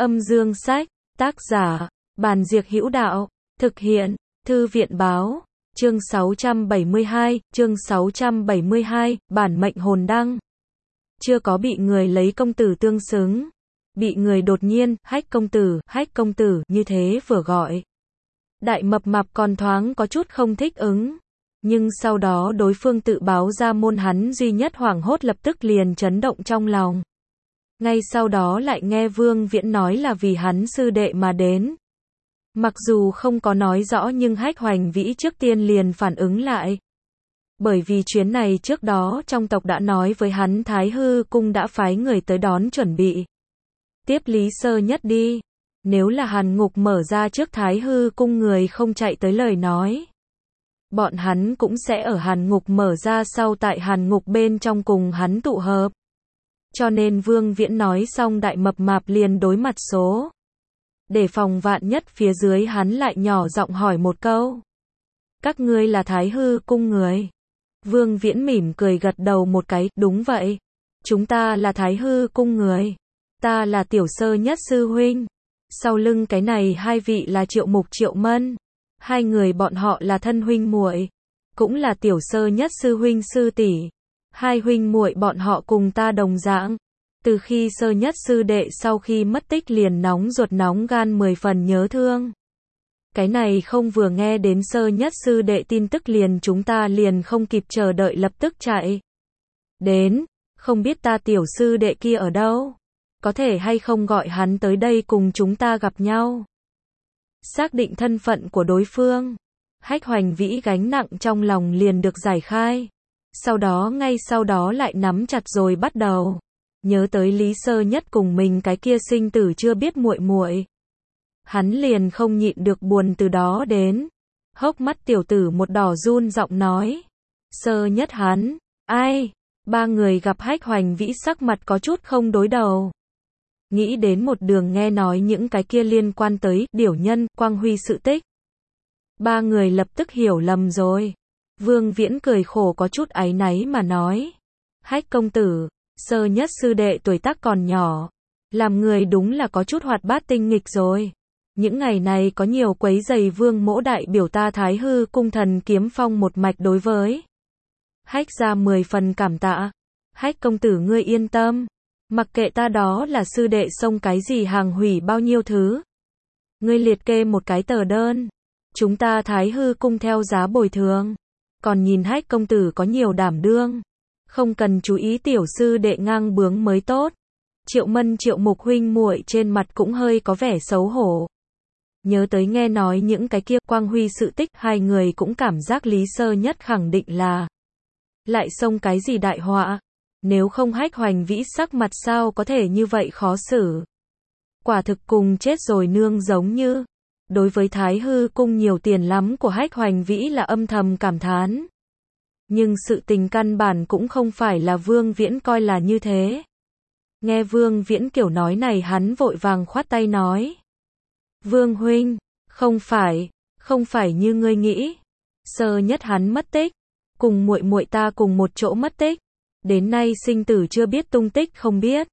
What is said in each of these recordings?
Âm dương sách, tác giả, Bàn Diệc Hữu Đạo, thực hiện, Thư viện Báo, chương 672, bản mệnh hồn đăng. Chưa có bị người lấy công tử tương xứng. Bị người đột nhiên, hách công tử, như thế vừa gọi. Đại mập mạp còn thoáng có chút không thích ứng. Nhưng sau đó đối phương tự báo ra môn hắn duy nhất hoảng hốt lập tức liền chấn động trong lòng. Ngay sau đó lại nghe Vương Viễn nói là vì hắn sư đệ mà đến. Mặc dù không có nói rõ nhưng Hách Hoành Vĩ trước tiên liền phản ứng lại. Bởi vì chuyến này trước đó trong tộc đã nói với hắn Thái Hư Cung đã phái người tới đón chuẩn bị. Tiếp Lý Sơ Nhất đi. Nếu là Hàn Ngục mở ra trước Thái Hư Cung người không chạy tới lời nói. Bọn hắn cũng sẽ ở Hàn Ngục mở ra sau tại Hàn Ngục bên trong cùng hắn tụ hợp. Cho nên Vương Viễn nói xong đại mập mạp liền đối mặt số. Để phòng vạn nhất phía dưới hắn lại nhỏ giọng hỏi một câu. Các ngươi là Thái Hư Cung người. Vương Viễn mỉm cười gật đầu một cái, đúng vậy. Chúng ta là Thái Hư Cung người. Ta là Tiểu Sơ Nhất sư huynh. Sau lưng cái này hai vị là Triệu Mục Triệu Mân. Hai người bọn họ là thân huynh muội, cũng là Tiểu Sơ Nhất sư huynh sư tỷ. Hai huynh muội bọn họ cùng ta đồng dạng. Từ khi Sơ Nhất sư đệ sau khi mất tích liền nóng ruột nóng gan 10 phần nhớ thương. Cái này không vừa nghe đến Sơ Nhất sư đệ tin tức liền chúng ta liền không kịp chờ đợi lập tức chạy. Đến, không biết ta tiểu sư đệ kia ở đâu? Có thể hay không gọi hắn tới đây cùng chúng ta gặp nhau? Xác định thân phận của đối phương. Hách Hoành Vĩ gánh nặng trong lòng liền được giải khai. Ngay sau đó lại nắm chặt rồi bắt đầu. Nhớ tới Lý Sơ Nhất cùng mình cái kia sinh tử chưa biết muội muội. Hắn liền không nhịn được buồn từ đó đến. Hốc mắt tiểu tử một đỏ run giọng nói. Sơ Nhất hắn, ai? Ba người gặp Hách Hoành Vĩ sắc mặt có chút không đối đầu. Nghĩ đến một đường nghe nói những cái kia liên quan tới Điểu Nhân, Quang Huy sự tích. Ba người lập tức hiểu lầm rồi. Vương Viễn cười khổ có chút áy náy mà nói. Hách công tử, Sơ Nhất sư đệ tuổi tác còn nhỏ. Làm người đúng là có chút hoạt bát tinh nghịch rồi. Những ngày này có nhiều quấy giày Vương mỗ đại biểu ta Thái Hư Cung Thần Kiếm Phong một mạch đối với. Hách ra 10 phần cảm tạ. Hách công tử ngươi yên tâm. Mặc kệ ta đó là sư đệ xông cái gì hàng hủy bao nhiêu thứ. Ngươi liệt kê một cái tờ đơn. Chúng ta Thái Hư Cung theo giá bồi thường. Còn nhìn Hách công tử có nhiều đảm đương. Không cần chú ý tiểu sư đệ ngang bướng mới tốt. Triệu Mân Triệu Mục huynh muội trên mặt cũng hơi có vẻ xấu hổ. Nhớ tới nghe nói những cái kia Quang Huy sự tích, hai người cũng cảm giác Lý Sơ Nhất khẳng định là lại xông cái gì đại họa. Nếu không Hách Hoành Vĩ sắc mặt sao có thể như vậy khó xử. Quả thực cùng chết rồi nương giống như. Đối với Thái Hư Cung nhiều tiền lắm của Hách Hoành Vĩ là âm thầm cảm thán. Nhưng sự tình căn bản cũng không phải là Vương Viễn coi là như thế. Nghe Vương Viễn kiểu nói này hắn vội vàng khoát tay nói. Vương huynh, không phải như ngươi nghĩ. Sơ Nhất hắn mất tích, cùng muội muội ta cùng một chỗ mất tích. Đến nay sinh tử chưa biết tung tích không biết.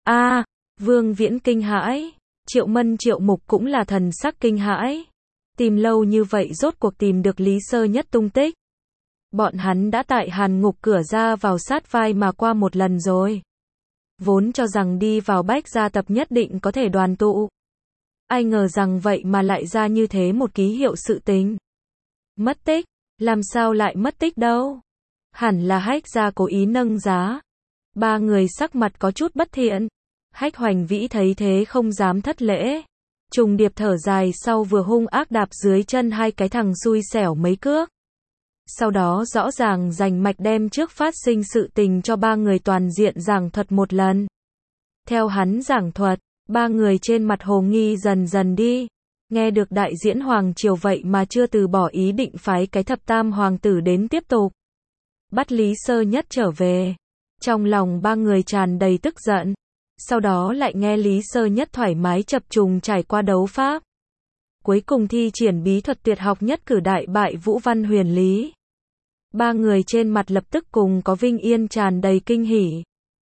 Vương Viễn kinh hãi. Triệu Mân Triệu Mục cũng là thần sắc kinh hãi. Tìm lâu như vậy rốt cuộc tìm được Lý Sơ Nhất tung tích. Bọn hắn đã tại Hàn Ngục cửa ra vào sát vai mà qua một lần rồi. Vốn cho rằng đi vào Bách gia tập nhất định có thể đoàn tụ. Ai ngờ rằng vậy mà lại ra như thế một ký hiệu sự tình. Mất tích, làm sao lại mất tích đâu? Hẳn là Hách gia cố ý nâng giá. Ba người sắc mặt có chút bất thiện. Hách Hoành Vĩ thấy thế không dám thất lễ. Trùng điệp thở dài sau vừa hung ác đạp dưới chân hai cái thằng xui xẻo mấy cước. Sau đó rõ ràng rành mạch đem trước phát sinh sự tình cho ba người toàn diện giảng thuật một lần. Theo hắn giảng thuật, ba người trên mặt hồ nghi dần dần đi. Nghe được đại diễn hoàng triều vậy mà chưa từ bỏ ý định phái cái thập tam hoàng tử đến tiếp tục bắt Lý Sơ Nhất trở về. Trong lòng ba người tràn đầy tức giận. Sau đó lại nghe Lý Sơ Nhất thoải mái chập trùng trải qua đấu pháp. Cuối cùng thi triển bí thuật tuyệt học nhất cử đại bại Vũ Văn Huyền Lý. Ba người trên mặt lập tức cùng có vinh yên tràn đầy kinh hỉ.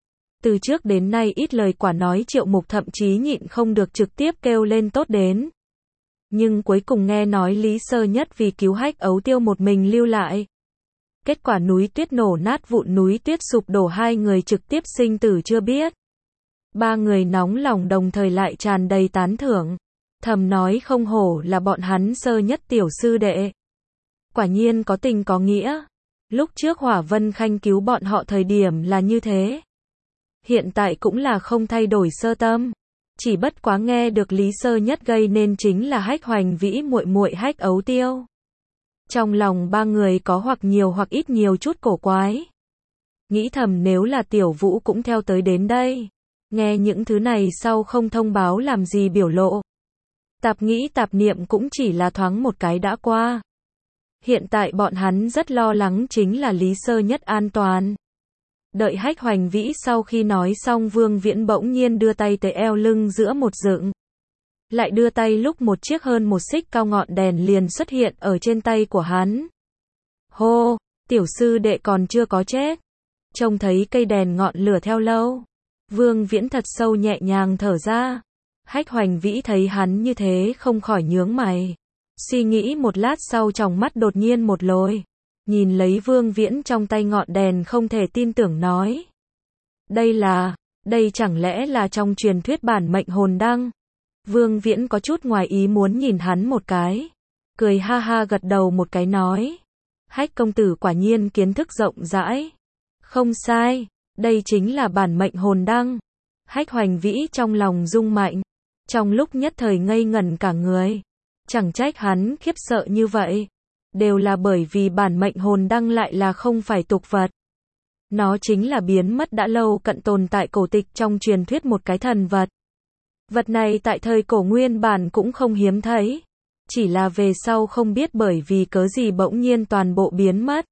Từ trước đến nay ít lời quả nói Triệu Mục thậm chí nhịn không được trực tiếp kêu lên tốt đến. Nhưng cuối cùng nghe nói Lý Sơ Nhất vì cứu Hách Ấu Tiêu một mình lưu lại. Kết quả núi tuyết nổ nát vụn, núi tuyết sụp đổ, hai người trực tiếp sinh tử chưa biết. Ba người nóng lòng đồng thời lại tràn đầy tán thưởng. Thầm nói không hổ là bọn hắn Sơ Nhất tiểu sư đệ. Quả nhiên có tình có nghĩa. Lúc trước Hỏa Vân Khanh cứu bọn họ thời điểm là như thế. Hiện tại cũng là không thay đổi sơ tâm. Chỉ bất quá nghe được Lý Sơ Nhất gây nên chính là Hách Hoành Vĩ muội muội Hách Ấu Tiêu. Trong lòng ba người có hoặc nhiều hoặc ít nhiều chút cổ quái. Nghĩ thầm nếu là Tiểu Vũ cũng theo tới đến đây. Nghe những thứ này sau không thông báo làm gì biểu lộ. Tạp nghĩ tạp niệm cũng chỉ là thoáng một cái đã qua. Hiện tại bọn hắn rất lo lắng chính là Lý Sơ Nhất an toàn. Đợi Hách Hoành Vĩ sau khi nói xong, Vương Viễn bỗng nhiên đưa tay tới eo lưng giữa một dựng. Lại đưa tay lúc một chiếc hơn một xích cao ngọn đèn liền xuất hiện ở trên tay của hắn. Hô, tiểu sư đệ còn chưa có chết. Trông thấy cây đèn ngọn lửa theo lâu. Vương Viễn thật sâu nhẹ nhàng thở ra. Hách Hoành Vĩ thấy hắn như thế không khỏi nhướng mày. Suy nghĩ một lát sau tròng mắt đột nhiên một lồi. Nhìn lấy Vương Viễn trong tay ngọn đèn không thể tin tưởng nói. Đây chẳng lẽ là trong truyền thuyết bản mệnh hồn đăng? Vương Viễn có chút ngoài ý muốn nhìn hắn một cái. Cười ha ha gật đầu một cái nói. Hách công tử quả nhiên kiến thức rộng rãi. Không sai, đây chính là bản mệnh hồn đăng. Hách Hoành Vĩ trong lòng rung mạnh. Trong lúc nhất thời ngây ngẩn cả người. Chẳng trách hắn khiếp sợ như vậy. Đều là bởi vì bản mệnh hồn đăng lại là không phải tục vật. Nó chính là biến mất đã lâu cận tồn tại cổ tịch trong truyền thuyết một cái thần vật. Vật này tại thời cổ nguyên bản cũng không hiếm thấy. Chỉ là về sau không biết bởi vì cớ gì bỗng nhiên toàn bộ biến mất.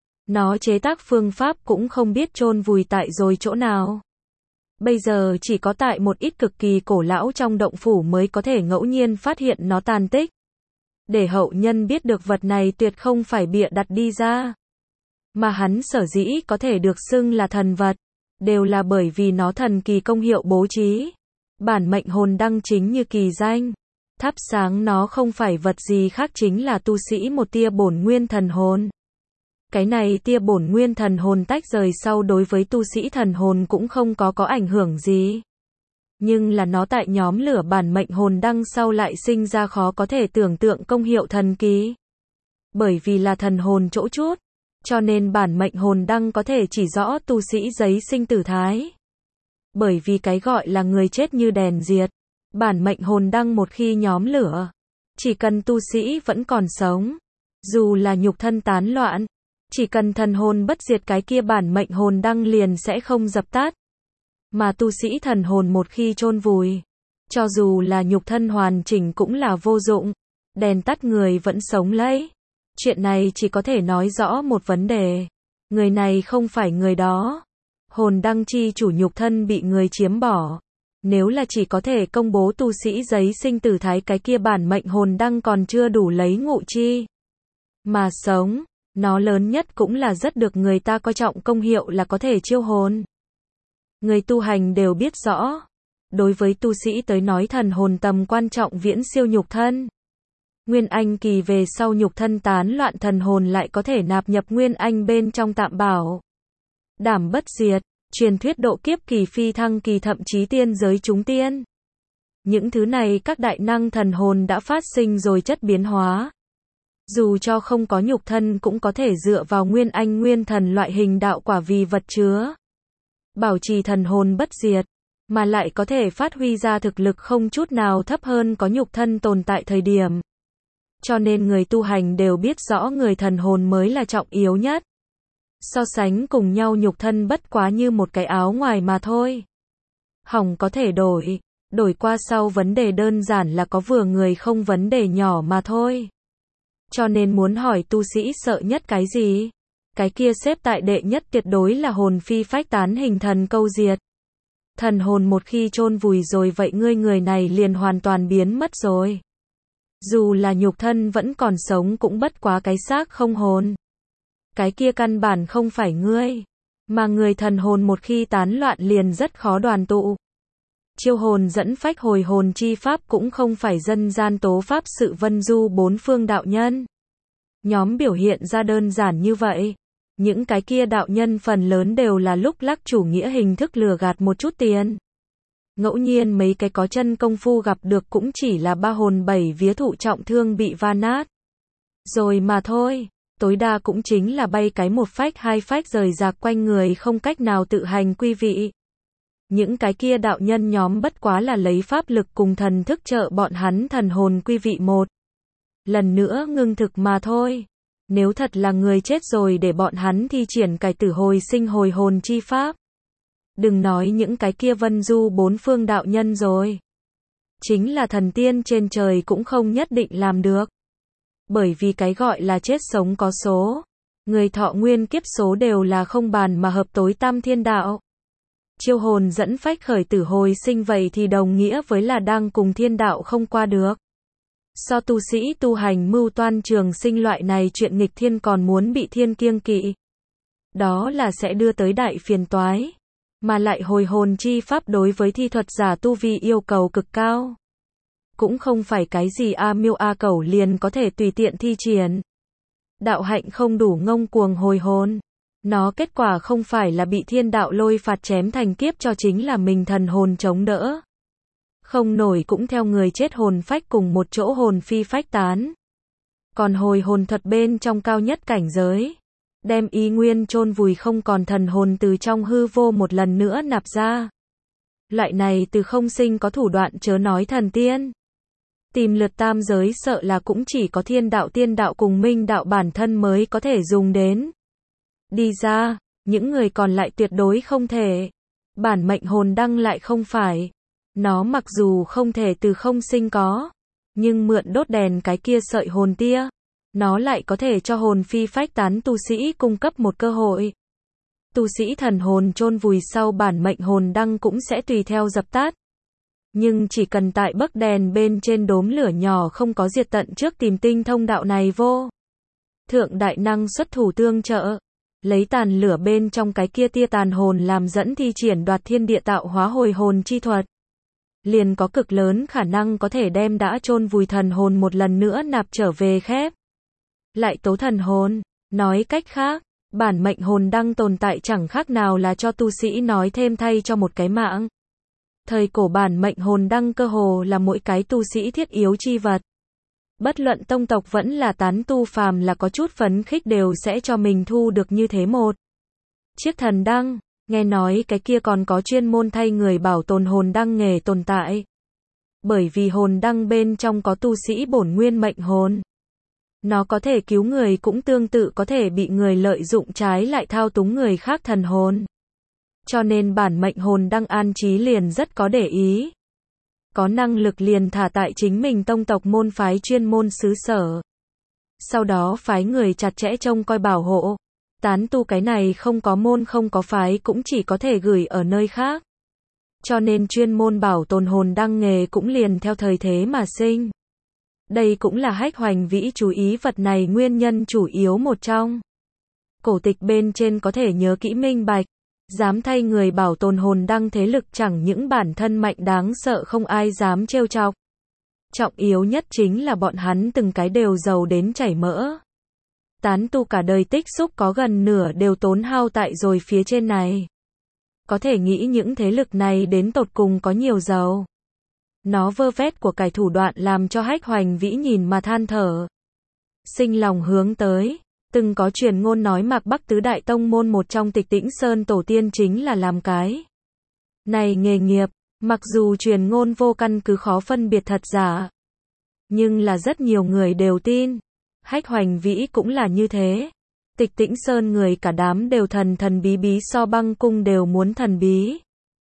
Nó chế tác phương pháp cũng không biết chôn vùi tại rồi chỗ nào. Bây giờ chỉ có tại một ít cực kỳ cổ lão trong động phủ mới có thể ngẫu nhiên phát hiện nó tàn tích. Để hậu nhân biết được vật này tuyệt không phải bịa đặt đi ra. Mà hắn sở dĩ có thể được xưng là thần vật, đều là bởi vì nó thần kỳ công hiệu bố trí. Bản mệnh hồn đăng chính như kỳ danh. Thắp sáng nó không phải vật gì khác chính là tu sĩ một tia bổn nguyên thần hồn. Cái này tia bổn nguyên thần hồn tách rời sau đối với tu sĩ thần hồn cũng không có ảnh hưởng gì. Nhưng là nó tại nhóm lửa bản mệnh hồn đăng sau lại sinh ra khó có thể tưởng tượng công hiệu thần kỳ. Bởi vì là thần hồn chỗ chút, cho nên bản mệnh hồn đăng có thể chỉ rõ tu sĩ giấy sinh tử thái. Bởi vì cái gọi là người chết như đèn diệt, bản mệnh hồn đăng một khi nhóm lửa, chỉ cần tu sĩ vẫn còn sống, dù là nhục thân tán loạn, chỉ cần thần hồn bất diệt cái kia bản mệnh hồn đăng liền sẽ không dập tắt. Mà tu sĩ thần hồn một khi chôn vùi, cho dù là nhục thân hoàn chỉnh cũng là vô dụng, đèn tắt người vẫn sống lấy. Chuyện này chỉ có thể nói rõ một vấn đề, người này không phải người đó. Hồn đăng chi chủ nhục thân bị người chiếm bỏ. Nếu là chỉ có thể công bố tu sĩ giấy sinh tử thái cái kia bản mệnh hồn đăng còn chưa đủ lấy ngụ chi. Mà sống, nó lớn nhất cũng là rất được người ta coi trọng công hiệu là có thể chiêu hồn. Người tu hành đều biết rõ. Đối với tu sĩ tới nói thần hồn tầm quan trọng viễn siêu nhục thân. Nguyên anh kỳ về sau nhục thân tán loạn thần hồn lại có thể nạp nhập nguyên anh bên trong tạm bảo. Đảm bất diệt, truyền thuyết độ kiếp kỳ phi thăng kỳ thậm chí tiên giới chúng tiên. Những thứ này các đại năng thần hồn đã phát sinh rồi chất biến hóa. Dù cho không có nhục thân cũng có thể dựa vào nguyên anh nguyên thần loại hình đạo quả vì vật chứa. Bảo trì thần hồn bất diệt, mà lại có thể phát huy ra thực lực không chút nào thấp hơn có nhục thân tồn tại thời điểm. Cho nên người tu hành đều biết rõ người thần hồn mới là trọng yếu nhất. So sánh cùng nhau nhục thân bất quá như một cái áo ngoài mà thôi. Hỏng có thể đổi qua sau vấn đề đơn giản là có vừa người không vấn đề nhỏ mà thôi. Cho nên muốn hỏi tu sĩ sợ nhất cái gì? Cái kia xếp tại đệ nhất tuyệt đối là hồn phi phách tán hình thần câu diệt. Thần hồn một khi chôn vùi rồi vậy ngươi người này liền hoàn toàn biến mất rồi. Dù là nhục thân vẫn còn sống cũng bất quá cái xác không hồn. Cái kia căn bản không phải ngươi, Mà người thần hồn một khi tán loạn liền rất khó đoàn tụ. Chiêu hồn dẫn phách hồi hồn chi pháp cũng không phải dân gian tố pháp sự vân du bốn phương đạo nhân. Nhóm biểu hiện ra đơn giản như vậy. Những cái kia đạo nhân phần lớn đều là lúc lắc chủ nghĩa hình thức lừa gạt một chút tiền. Ngẫu nhiên mấy cái có chân công phu gặp được cũng chỉ là ba hồn bảy vía thụ trọng thương bị va nát. Rồi mà thôi, tối đa cũng chính là bay cái một phách hai phách rời rạc quanh người không cách nào tự hành quy vị. Những cái kia đạo nhân nhóm bất quá là lấy pháp lực cùng thần thức trợ bọn hắn thần hồn quy vị một lần nữa ngưng thực mà thôi. Nếu thật là người chết rồi để bọn hắn thi triển cải tử hồi sinh hồi hồn chi pháp. Đừng nói những cái kia vân du bốn phương đạo nhân rồi. Chính là thần tiên trên trời cũng không nhất định làm được. Bởi vì cái gọi là chết sống có số. Người thọ nguyên kiếp số đều là không bàn mà hợp tối tam thiên đạo. Chiêu hồn dẫn phách khởi tử hồi sinh vậy thì đồng nghĩa với là đang cùng thiên đạo không qua được. So tu sĩ tu hành mưu toan trường sinh loại này chuyện nghịch thiên còn muốn bị thiên kiêng kỵ. Đó là sẽ đưa tới đại phiền toái. Mà lại hồi hồn chi pháp đối với thi thuật giả tu vi yêu cầu cực cao. Cũng không phải cái gì A miêu A cẩu liền có thể tùy tiện thi triển. Đạo hạnh không đủ ngông cuồng hồi hồn. Nó kết quả không phải là bị thiên đạo lôi phạt chém thành kiếp cho chính là mình thần hồn chống đỡ. Không nổi cũng theo người chết hồn phách cùng một chỗ hồn phi phách tán. Còn hồi hồn thuật bên trong cao nhất cảnh giới. Đem ý nguyên chôn vùi không còn thần hồn từ trong hư vô một lần nữa nạp ra. Loại này từ không sinh có thủ đoạn chớ nói thần tiên. Tìm lượt tam giới sợ là cũng chỉ có thiên đạo tiên đạo cùng minh đạo bản thân mới có thể dùng đến. Đi ra, những người còn lại tuyệt đối không thể. Bản mệnh hồn đăng lại không phải. Nó mặc dù không thể từ không sinh có, nhưng mượn đốt đèn cái kia sợi hồn tia, nó lại có thể cho hồn phi phách tán tu sĩ cung cấp một cơ hội. Tu sĩ thần hồn chôn vùi sau bản mệnh hồn đăng cũng sẽ tùy theo dập tắt. Nhưng chỉ cần tại bấc đèn bên trên đốm lửa nhỏ không có diệt tận trước tìm tinh thông đạo này vô. Thượng đại năng xuất thủ tương trợ. Lấy tàn lửa bên trong cái kia tia tàn hồn làm dẫn thi triển đoạt thiên địa tạo hóa hồi hồn chi thuật. Liền có cực lớn khả năng có thể đem đã chôn vùi thần hồn một lần nữa nạp trở về khép. Lại tố thần hồn. Nói cách khác, bản mệnh hồn đăng tồn tại chẳng khác nào là cho tu sĩ nói thêm thay cho một cái mạng. Thời cổ bản mệnh hồn đăng cơ hồ là mỗi cái tu sĩ thiết yếu chi vật. Bất luận tông tộc vẫn là tán tu phàm là có chút phấn khích đều sẽ cho mình thu được như thế một chiếc thần đăng. Nghe nói cái kia còn có chuyên môn thay người bảo tồn hồn đăng nghề tồn tại. Bởi vì hồn đăng bên trong có tu sĩ bổn nguyên mệnh hồn. Nó có thể cứu người cũng tương tự có thể bị người lợi dụng trái lại thao túng người khác thần hồn. Cho nên bản mệnh hồn đăng an trí liền rất có để ý. Có năng lực liền thả tại chính mình tông tộc môn phái chuyên môn xứ sở. Sau đó phái người chặt chẽ trông coi bảo hộ. Tán tu cái này không có môn không có phái cũng chỉ có thể gửi ở nơi khác. Cho nên chuyên môn bảo tồn hồn đăng nghề cũng liền theo thời thế mà sinh. Đây cũng là Hách Hoành Vĩ chú ý vật này nguyên nhân chủ yếu một trong. Cổ tịch bên trên có thể nhớ kỹ minh bạch. Dám thay người bảo tồn hồn đăng thế lực chẳng những bản thân mạnh đáng sợ không ai dám trêu chọc. Trọng yếu nhất chính là bọn hắn từng cái đều giàu đến chảy mỡ. Tán tu cả đời tích xúc có gần nửa đều tốn hao tại rồi phía trên này. Có thể nghĩ những thế lực này đến tột cùng có nhiều giàu. Nó vơ vét của cải thủ đoạn làm cho Hách Hoành Vĩ nhìn mà than thở. Sinh lòng hướng tới. Từng có truyền ngôn nói Mạc Bắc tứ đại tông môn một trong Tịch Tĩnh Sơn tổ tiên chính là làm cái này nghề nghiệp. Mặc dù truyền ngôn vô căn cứ khó phân biệt thật giả. Nhưng là rất nhiều người đều tin. Hách Hoành Vĩ cũng là như thế. Tịch Tĩnh Sơn người cả đám đều thần thần bí bí so băng cung đều muốn thần bí.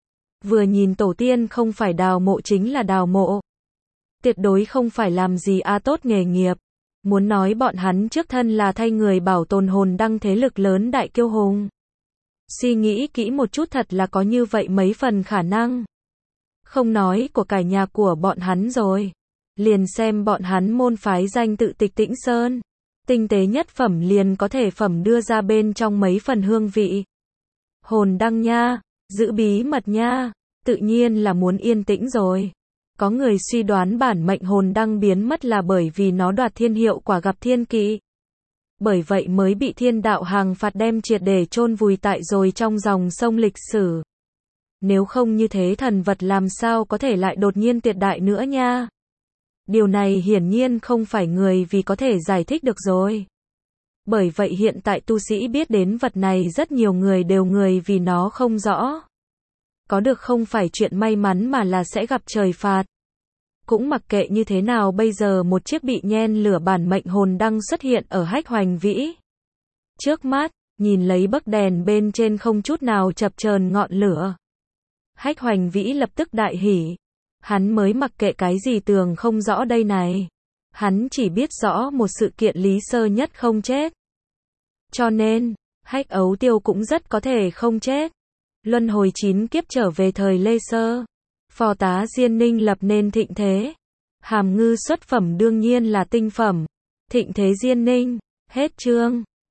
Vừa nhìn tổ tiên không phải đào mộ chính là đào mộ. Tuyệt đối không phải làm gì tốt nghề nghiệp. Muốn nói bọn hắn trước thân là thay người bảo tồn hồn đăng thế lực lớn đại kiêu hùng. Suy nghĩ kỹ một chút thật là có như vậy mấy phần khả năng. Không nói của cả nhà của bọn hắn rồi. Liền xem bọn hắn môn phái danh tự Tịch Tĩnh Sơn. Tinh tế nhất phẩm liền có thể phẩm đưa ra bên trong mấy phần hương vị. Hồn đăng nha, giữ bí mật nha, tự nhiên là muốn yên tĩnh rồi. Có người suy đoán bản mệnh hồn đăng biến mất là bởi vì nó đoạt thiên hiệu quả gặp thiên kỵ. Bởi vậy mới bị thiên đạo hàng phạt đem triệt để chôn vùi tại rồi trong dòng sông lịch sử. Nếu không như thế thần vật làm sao có thể lại đột nhiên tuyệt đại nữa nha. Điều này hiển nhiên không phải người vì có thể giải thích được rồi. Bởi vậy hiện tại tu sĩ biết đến vật này rất nhiều người đều người vì nó không rõ. Có được không phải chuyện may mắn mà là sẽ gặp trời phạt. Cũng mặc kệ như thế nào bây giờ một chiếc bị nhen lửa bản mệnh hồn đăng xuất hiện ở Hách Hoành Vĩ. Trước mắt, nhìn lấy bấc đèn bên trên không chút nào chập chờn ngọn lửa. Hách Hoành Vĩ lập tức đại hỉ. Hắn mới mặc kệ cái gì tường không rõ đây này. Hắn chỉ biết rõ một sự kiện Lý Sơ Nhất không chết. Cho nên, Hách Ấu Tiêu cũng rất có thể không chết. Luân hồi 9 kiếp trở về thời Lê Sơ. Phò tá Diên Ninh lập nên thịnh thế. Hàm Ngư xuất phẩm đương nhiên là tinh phẩm. Thịnh thế Diên Ninh. Hết chương.